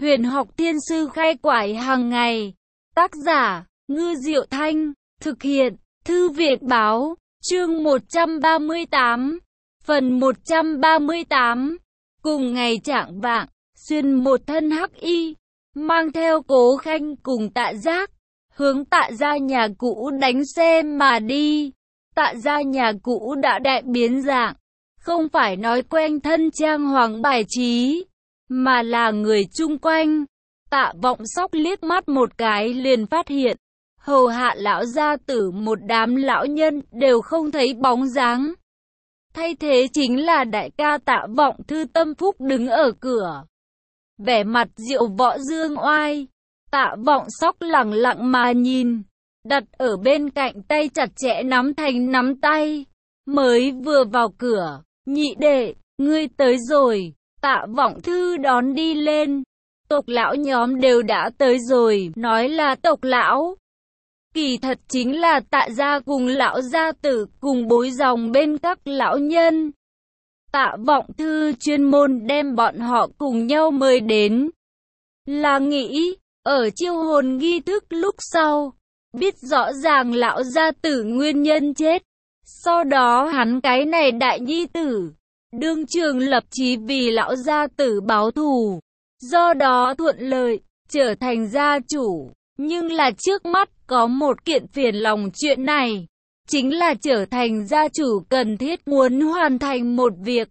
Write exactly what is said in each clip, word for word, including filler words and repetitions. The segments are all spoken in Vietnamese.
Huyền học thiên sư khai quải hàng ngày. Tác giả, Ngư Diệu Thanh. Thực hiện, Thư viện Báo. Chương một trăm ba mươi tám. Phần một trăm ba mươi tám. Cùng ngày chạng vạng, xuyên một thân hắc y, mang theo Cố Khanh cùng Tạ Giác, hướng Tạ gia nhà cũ đánh xe mà đi. Tạ gia nhà cũ đã đại biến dạng, không phải nói quen thân trang hoàng bài trí, mà là người chung quanh. Tạ Vọng Sóc liếc mắt một cái liền phát hiện, hầu hạ lão gia tử một đám lão nhân đều không thấy bóng dáng. Thay thế chính là đại ca Tạ Vọng Thư tâm phúc đứng ở cửa, vẻ mặt diệu võ dương oai. Tạ Vọng Sóc lẳng lặng mà nhìn, đặt ở bên cạnh tay chặt chẽ nắm thành nắm tay. Mới vừa vào cửa, nhị đệ, ngươi tới rồi. Tạ Vọng Thư đón đi lên. Tộc lão nhóm đều đã tới rồi, nói là tộc lão, kỳ thật chính là Tạ gia cùng lão gia tử cùng bối dòng bên các lão nhân. Tạ Vọng Thư chuyên môn đem bọn họ cùng nhau mời đến, là nghĩ ở chiêu hồn nghi thức lúc sau, biết rõ ràng lão gia tử nguyên nhân chết, sau đó hắn cái này đại nhi tử đương trường lập chí vì lão gia tử báo thù, do đó thuận lợi trở thành gia chủ. Nhưng là trước mắt có một kiện phiền lòng chuyện này, chính là trở thành gia chủ cần thiết muốn hoàn thành một việc,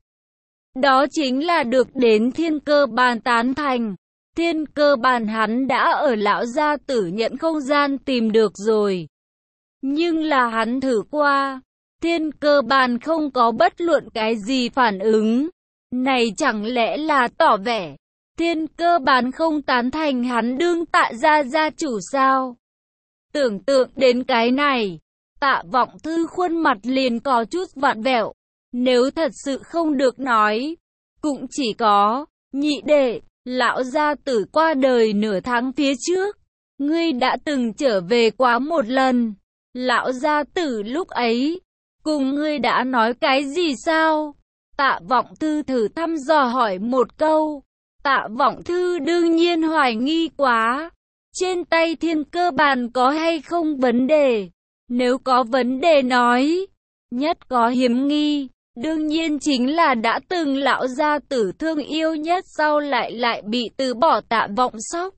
đó chính là được đến thiên cơ bàn tán thành. Thiên cơ bàn hắn đã ở lão gia tử nhận không gian tìm được rồi, nhưng là hắn thử qua, thiên cơ bàn không có bất luận cái gì phản ứng. Này chẳng lẽ là tỏ vẻ thiên cơ bàn không tán thành hắn đương Tạ gia gia chủ sao? Tưởng tượng đến cái này, Tạ Vọng Thư khuôn mặt liền có chút vặn vẹo. Nếu thật sự không được nói, cũng chỉ có, nhị đệ, lão gia tử qua đời nửa tháng phía trước, ngươi đã từng trở về quá một lần. Lão gia tử lúc ấy, cùng ngươi đã nói cái gì sao? Tạ Vọng Thư thử thăm dò hỏi một câu. Tạ Vọng Thư đương nhiên hoài nghi quá, trên tay thiên cơ bàn có hay không vấn đề. Nếu có vấn đề nói, nhất có hiếm nghi, đương nhiên chính là đã từng lão gia tử thương yêu nhất sau lại lại bị từ bỏ Tạ Vọng Sóc.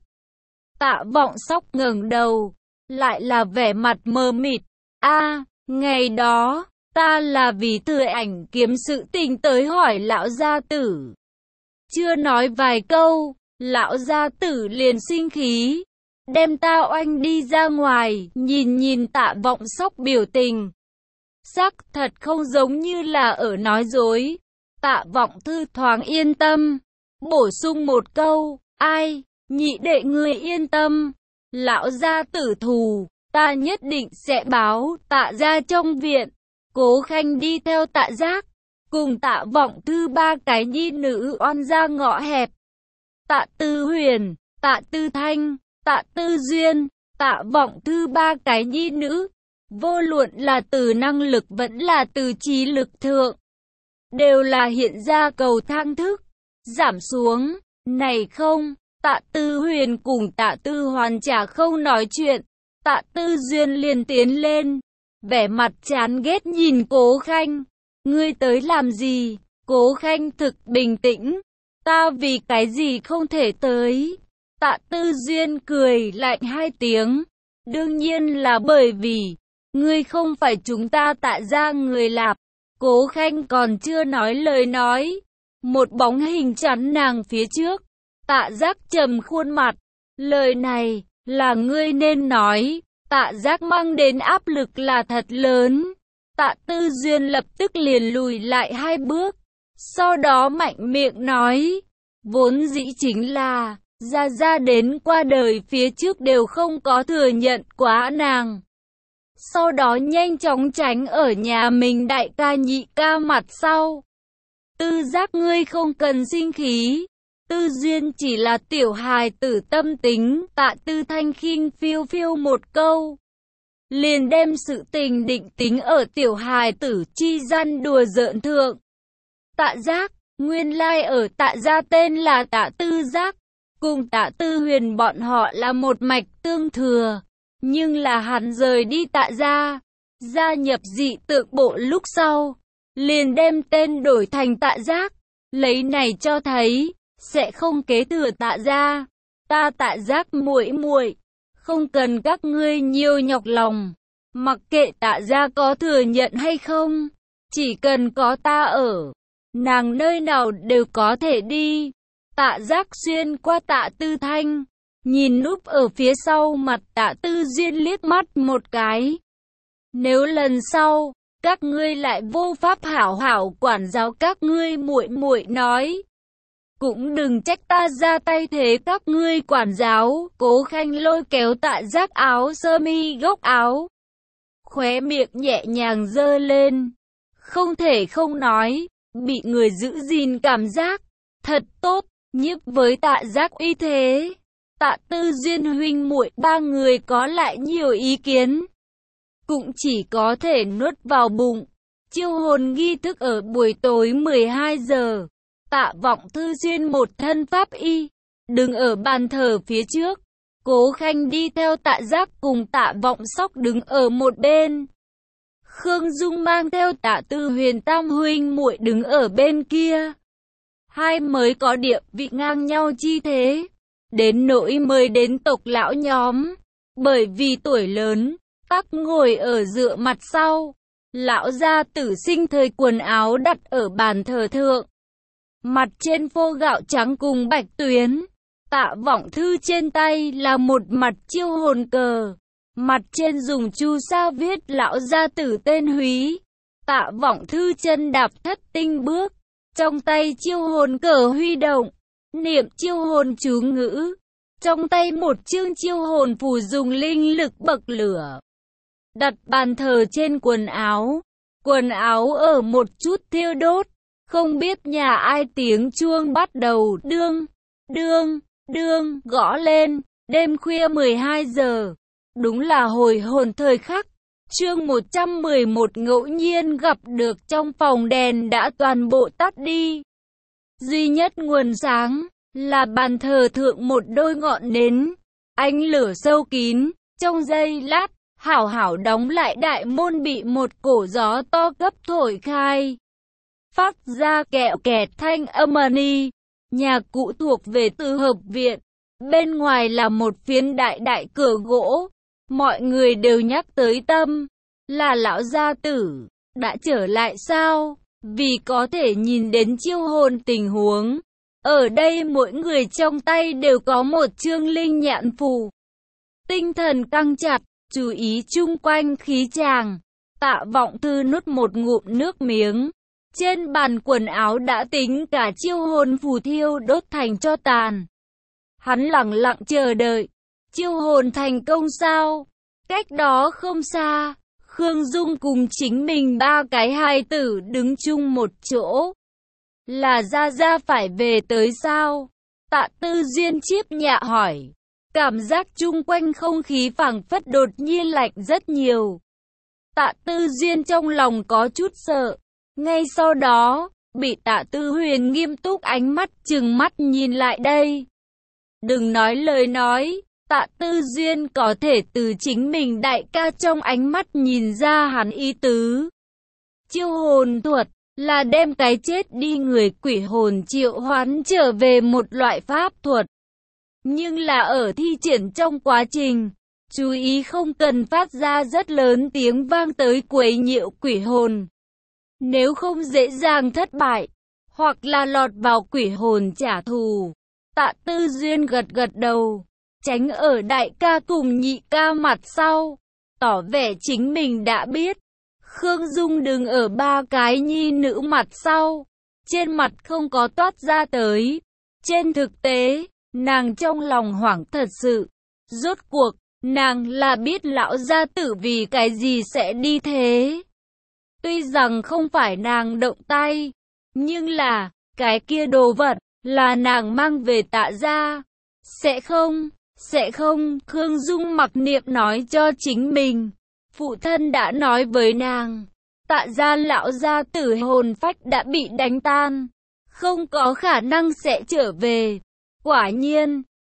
Tạ Vọng Sóc ngẩng đầu, lại là vẻ mặt mờ mịt. A, ngày đó, ta là vì thừa ảnh kiếm sự tình tới hỏi lão gia tử. Chưa nói vài câu, lão gia tử liền sinh khí, đem ta oanh đi ra ngoài. Nhìn nhìn Tạ Vọng Sóc biểu tình, sắc thật không giống như là ở nói dối. Tạ Vọng Thư thoáng yên tâm, bổ sung một câu, ai, nhị đệ ngươi yên tâm, lão gia tử thù, ta nhất định sẽ báo. Tạ gia trong viện, Cố Khanh đi theo Tạ Giác, cùng Tạ Vọng Thư ba cái nhi nữ oan ra ngõ hẹp. Tạ Tư Huyền, Tạ Tư Thanh, Tạ Tư Duyên, Tạ Vọng Thư ba cái nhi nữ, vô luận là từ năng lực vẫn là từ trí lực thượng, đều là hiện ra cầu thang thức, giảm xuống. Này không, Tạ Tư Huyền cùng Tạ Tư Hoàn chả không nói chuyện. Tạ Tư Duyên liền tiến lên, vẻ mặt chán ghét nhìn Cố Khanh. Ngươi tới làm gì? Cố Khanh thực bình tĩnh. Ta vì cái gì không thể tới? Tạ Tư Duyên cười lạnh hai tiếng. Đương nhiên là bởi vì ngươi không phải chúng ta Tạ gia người lạp. Cố Khanh còn chưa nói lời nói, một bóng hình chắn nàng phía trước. Tạ Giác trầm khuôn mặt. Lời này là ngươi nên nói. Tạ Giác mang đến áp lực là thật lớn. Tạ Tư Duyên lập tức liền lùi lại hai bước, sau đó mạnh miệng nói, vốn dĩ chính là Gia Gia đến qua đời phía trước đều không có thừa nhận quá nàng. Sau đó nhanh chóng tránh ở nhà mình đại ca nhị ca mặt sau. Tư Giác ngươi không cần sinh khí, Tư Duyên chỉ là tiểu hài tử tâm tính. Tạ Tư Thanh khinh phiêu phiêu một câu, liền đem sự tình định tính ở tiểu hài tử chi gian đùa giỡn thượng. Tạ Giác, nguyên lai ở Tạ gia tên là Tạ Tư Giác, cùng Tạ Tư Huyền bọn họ là một mạch tương thừa. Nhưng là hắn rời đi Tạ gia, gia nhập dị tượng bộ lúc sau, liền đem tên đổi thành Tạ Giác. Lấy này cho thấy, sẽ không kế thừa Tạ gia. Ta Tạ Giác muội muội, không cần các ngươi nhiều nhọc lòng. Mặc kệ Tạ gia có thừa nhận hay không, chỉ cần có ta ở, nàng nơi nào đều có thể đi. Tạ Giác xuyên qua Tạ Tư Thanh, nhìn núp ở phía sau mặt Tạ Tư Duyên liếc mắt một cái. Nếu lần sau, các ngươi lại vô pháp hảo hảo quản giáo các ngươi muội muội nói, cũng đừng trách ta ra tay thế các ngươi quản giáo. Cố Khanh lôi kéo Tạ Giác áo sơ mi góc áo, khóe miệng nhẹ nhàng giơ lên. Không thể không nói, bị người giữ gìn cảm giác thật tốt, nhiếp với Tạ Giác uy thế. Tạ Tư Duyên huynh muội ba người có lại nhiều ý kiến, cũng chỉ có thể nuốt vào bụng. Chiêu hồn nghi thức ở buổi tối mười hai giờ. Tạ Vọng Thư Duyên một thân pháp y, đứng ở bàn thờ phía trước. Cố Khanh đi theo Tạ Giác cùng Tạ Vọng Sóc đứng ở một bên. Khương Dung mang theo Tạ Tư Huyền tam huynh muội đứng ở bên kia. Hai mới có địa vị ngang nhau chi thế. Đến nỗi mới đến tộc lão nhóm, bởi vì tuổi lớn, tắc ngồi ở dựa mặt sau. Lão gia tử sinh thời quần áo đặt ở bàn thờ thượng, mặt trên phô gạo trắng cùng bạch tuyến. Tạ Vọng Thư trên tay là một mặt chiêu hồn cờ, mặt trên dùng chu sa viết lão gia tử tên húy. Tạ Vọng Thư chân đạp thất tinh bước, trong tay chiêu hồn cờ huy động, niệm chiêu hồn chú ngữ. Trong tay một chương chiêu hồn phù dùng linh lực bậc lửa, đặt bàn thờ trên quần áo. Quần áo ở một chút thiêu đốt, không biết nhà ai tiếng chuông bắt đầu đương, đương, đương gõ lên. Đêm khuya mười hai giờ, đúng là hồi hồn thời khắc. Chương một trăm mười một ngẫu nhiên gặp được. Trong phòng đèn đã toàn bộ tắt đi, duy nhất nguồn sáng là bàn thờ thượng một đôi ngọn nến, ánh lửa sâu kín. Trong giây lát, hảo hảo đóng lại đại môn bị một cổ gió to cấp thổi khai, phát ra kẹo kẹt thanh âm ni. Nhà cũ thuộc về Từ Hợp viện, bên ngoài là một phiến đại đại cửa gỗ. Mọi người đều nhắc tới Tâm, là lão gia tử đã trở lại sao, vì có thể nhìn đến chiêu hồn tình huống. Ở đây mỗi người trong tay đều có một chương linh nhãn phù, tinh thần căng chặt, chú ý chung quanh khí tràng. Tạ Vọng Thư nuốt một ngụm nước miếng. Trên bàn quần áo đã tính cả chiêu hồn phù thiêu đốt thành tro tàn. Hắn lặng lặng chờ đợi. Chiêu hồn thành công sao? Cách đó không xa, Khương Dung cùng chính mình ba cái hài tử đứng chung một chỗ. Là Gia Gia phải về tới sao? Tạ Tư Duyên chiếp nhạ hỏi. Cảm giác chung quanh không khí phảng phất đột nhiên lạnh rất nhiều. Tạ Tư Duyên trong lòng có chút sợ. Ngay sau đó, bị Tạ Tư Huyền nghiêm túc ánh mắt trừng mắt nhìn lại đây. Đừng nói lời nói, Tạ Tư Duyên có thể từ chính mình đại ca trong ánh mắt nhìn ra hắn ý tứ. Chiêu hồn thuật là đem cái chết đi người quỷ hồn triệu hoán trở về một loại pháp thuật. Nhưng là ở thi triển trong quá trình, chú ý không cần phát ra rất lớn tiếng vang tới quấy nhiễu quỷ hồn. Nếu không dễ dàng thất bại, hoặc là lọt vào quỷ hồn trả thù. Tạ Tư Duyên gật gật đầu, tránh ở đại ca cùng nhị ca mặt sau, tỏ vẻ chính mình đã biết. Khương Dung đứng ở ba cái nhi nữ mặt sau, trên mặt không có toát ra tới. Trên thực tế, nàng trong lòng hoảng thật sự. Rốt cuộc, nàng là biết lão gia tử vì cái gì sẽ đi thế. Tuy rằng không phải nàng động tay, nhưng là, cái kia đồ vật, là nàng mang về Tạ gia. Sẽ không, sẽ không, Khương Dung mặc niệm nói cho chính mình. Phụ thân đã nói với nàng, Tạ gia lão gia tử hồn phách đã bị đánh tan, không có khả năng sẽ trở về. Quả nhiên,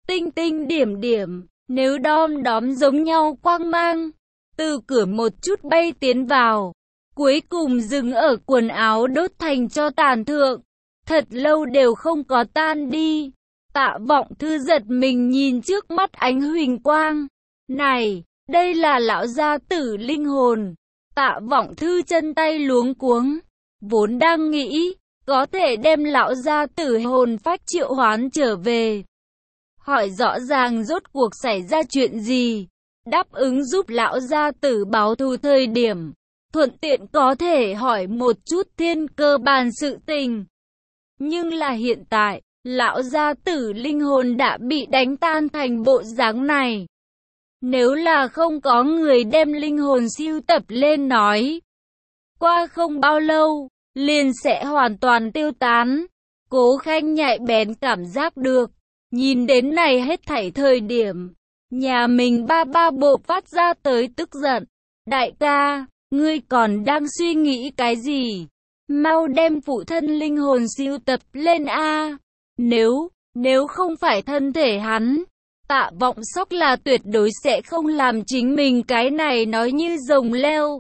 tinh tinh điểm điểm, nếu đom đóm giống nhau quang mang, từ cửa một chút bay tiến vào, cuối cùng dừng ở quần áo đốt thành tro tàn thượng, thật lâu đều không có tan đi. Tạ Vọng Thư giật mình nhìn trước mắt ánh huỳnh quang. Này, đây là lão gia tử linh hồn. Tạ Vọng Thư chân tay luống cuống, vốn đang nghĩ có thể đem lão gia tử hồn phách triệu hoán trở về, hỏi rõ ràng rốt cuộc xảy ra chuyện gì, đáp ứng giúp lão gia tử báo thù thời điểm, thuận tiện có thể hỏi một chút thiên cơ bàn sự tình. Nhưng là hiện tại, lão gia tử linh hồn đã bị đánh tan thành bộ dáng này. Nếu là không có người đem linh hồn siêu tập lên nói, qua không bao lâu, liền sẽ hoàn toàn tiêu tán. Cố Khanh nhạy bén cảm giác được, nhìn đến này hết thảy thời điểm, nhà mình ba ba bộ phát ra tới tức giận. Đại ca, ngươi còn đang suy nghĩ cái gì? Mau đem phụ thân linh hồn siêu tập lên a. Nếu, nếu không phải thân thể hắn, Tạ Vọng Sóc là tuyệt đối sẽ không làm chính mình cái này nói như rồng leo,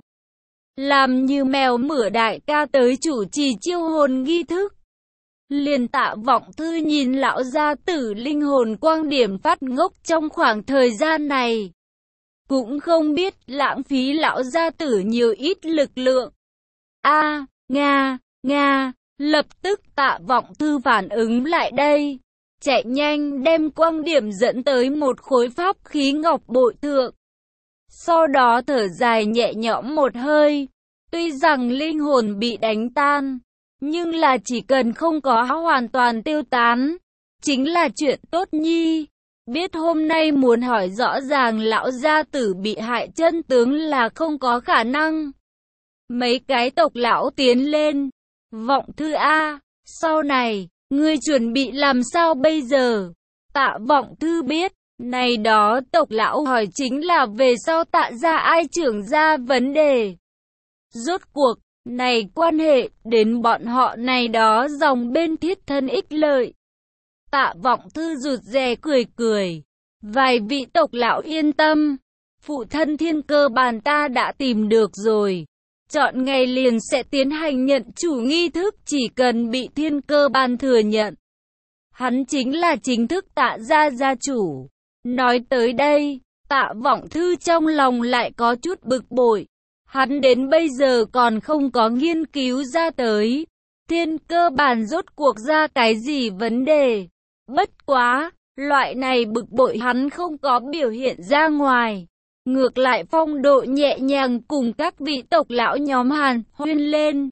làm như mèo mửa đại ca tới chủ trì chiêu hồn nghi thức. Liền Tạ Vọng Thư nhìn lão gia tử linh hồn quang điểm phát ngốc trong khoảng thời gian này, cũng không biết lãng phí lão gia tử nhiều ít lực lượng. A, Nga, Nga, lập tức Tạ Vọng Thư phản ứng lại đây, chạy nhanh đem quang điểm dẫn tới một khối pháp khí ngọc bội thượng. Sau đó thở dài nhẹ nhõm một hơi, tuy rằng linh hồn bị đánh tan, nhưng là chỉ cần không có hoàn toàn tiêu tán, chính là chuyện tốt nhi. Biết hôm nay muốn hỏi rõ ràng lão gia tử bị hại chân tướng là không có khả năng. Mấy cái tộc lão tiến lên, Vọng Thư A, sau này, ngươi chuẩn bị làm sao bây giờ? Tạ Vọng Thư biết, này đó tộc lão hỏi chính là về sau Tạ gia ai trưởng ra vấn đề. Rốt cuộc, này quan hệ đến bọn họ này đó dòng bên thiết thân ích lợi. Tạ Vọng Thư rụt rè cười cười, vài vị tộc lão yên tâm, phụ thân thiên cơ bàn ta đã tìm được rồi. Chọn ngày liền sẽ tiến hành nhận chủ nghi thức, chỉ cần bị thiên cơ bàn thừa nhận, hắn chính là chính thức Tạ gia gia chủ. Nói tới đây, Tạ Vọng Thư trong lòng lại có chút bực bội. Hắn đến bây giờ còn không có nghiên cứu ra tới thiên cơ bàn rốt cuộc ra cái gì vấn đề. Bất quá, loại này bực bội hắn không có biểu hiện ra ngoài. Ngược lại phong độ nhẹ nhàng cùng các vị tộc lão nhóm hàn huyên lên.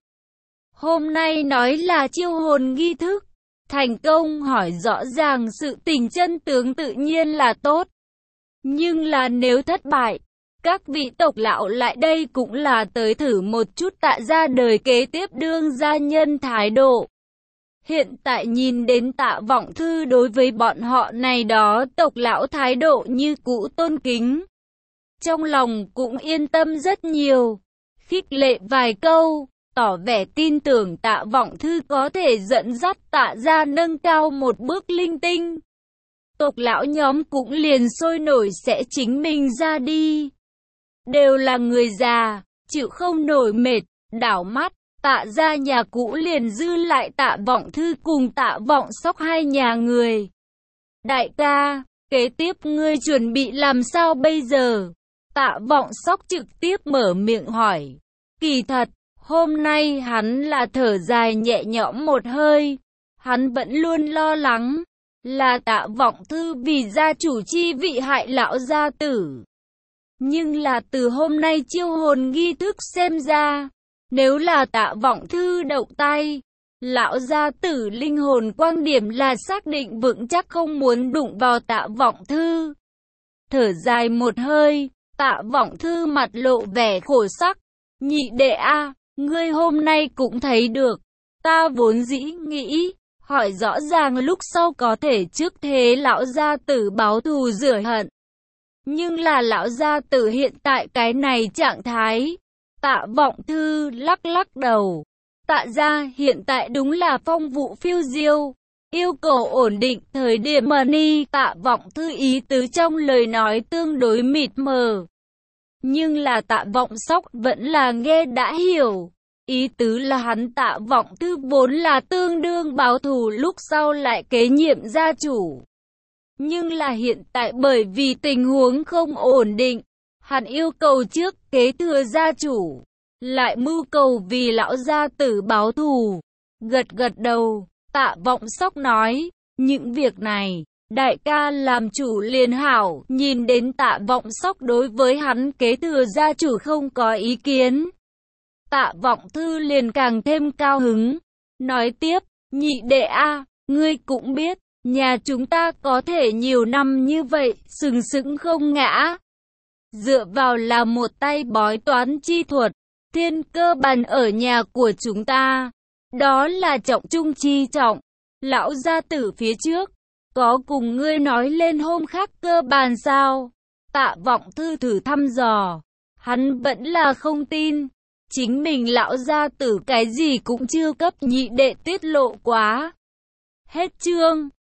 Hôm nay nói là chiêu hồn nghi thức, thành công hỏi rõ ràng sự tình chân tướng tự nhiên là tốt. Nhưng là nếu thất bại, các vị tộc lão lại đây cũng là tới thử một chút Tạ gia đời kế tiếp đương gia nhân thái độ. Hiện tại nhìn đến Tạ Vọng Thư đối với bọn họ này đó tộc lão thái độ như cũ tôn kính, trong lòng cũng yên tâm rất nhiều, khích lệ vài câu, tỏ vẻ tin tưởng Tạ Vọng Thư có thể dẫn dắt Tạ gia nâng cao một bước linh tinh. Tộc lão nhóm cũng liền sôi nổi sẽ chính mình ra đi. Đều là người già, chịu không nổi mệt, đảo mắt, Tạ gia nhà cũ liền dư lại Tạ Vọng Thư cùng Tạ Vọng Sóc hai nhà người. Đại ca, kế tiếp ngươi chuẩn bị làm sao bây giờ? Tạ Vọng Sóc trực tiếp mở miệng hỏi. Kỳ thật, hôm nay hắn là thở dài nhẹ nhõm một hơi. Hắn vẫn luôn lo lắng, là Tạ Vọng Thư vì gia chủ chi vị hại lão gia tử. Nhưng là từ hôm nay chiêu hồn nghi thức xem ra, nếu là Tạ Vọng Thư động tay, lão gia tử linh hồn quang điểm là xác định vững chắc không muốn đụng vào Tạ Vọng Thư. Thở dài một hơi, Tạ Vọng Thư mặt lộ vẻ khổ sắc. Nhị đệ a, ngươi hôm nay cũng thấy được, ta vốn dĩ nghĩ, hỏi rõ ràng lúc sau có thể trước thế lão gia tử báo thù rửa hận. Nhưng là lão gia tử hiện tại cái này trạng thái. Tạ Vọng Thư lắc lắc đầu. Tạ gia hiện tại đúng là phong vụ phiêu diêu, yêu cầu ổn định thời điểm money. Tạ Vọng Thư ý tứ trong lời nói tương đối mịt mờ, nhưng là Tạ Vọng Sóc vẫn là nghe đã hiểu. Ý tứ là hắn Tạ Vọng Thư vốn là tương đương báo thù lúc sau lại kế nhiệm gia chủ. Nhưng là hiện tại bởi vì tình huống không ổn định, hắn yêu cầu trước kế thừa gia chủ, lại mưu cầu vì lão gia tử báo thù. Gật gật đầu, Tạ Vọng Sóc nói, những việc này, đại ca làm chủ liền hảo. Nhìn đến Tạ Vọng Sóc đối với hắn kế thừa gia chủ không có ý kiến, Tạ Vọng Thư liền càng thêm cao hứng. Nói tiếp, nhị đệ a, ngươi cũng biết, nhà chúng ta có thể nhiều năm như vậy, sừng sững không ngã. Dựa vào là một tay bói toán chi thuật, thiên cơ bàn ở nhà của chúng ta. Đó là trọng trung chi trọng. Lão gia tử phía trước, có cùng ngươi nói lên hôm khác cơ bàn sao? Tạ Vọng Thư thử thăm dò, hắn vẫn là không tin. Chính mình lão gia tử cái gì cũng chưa cấp nhị đệ tiết lộ quá. Hết chương.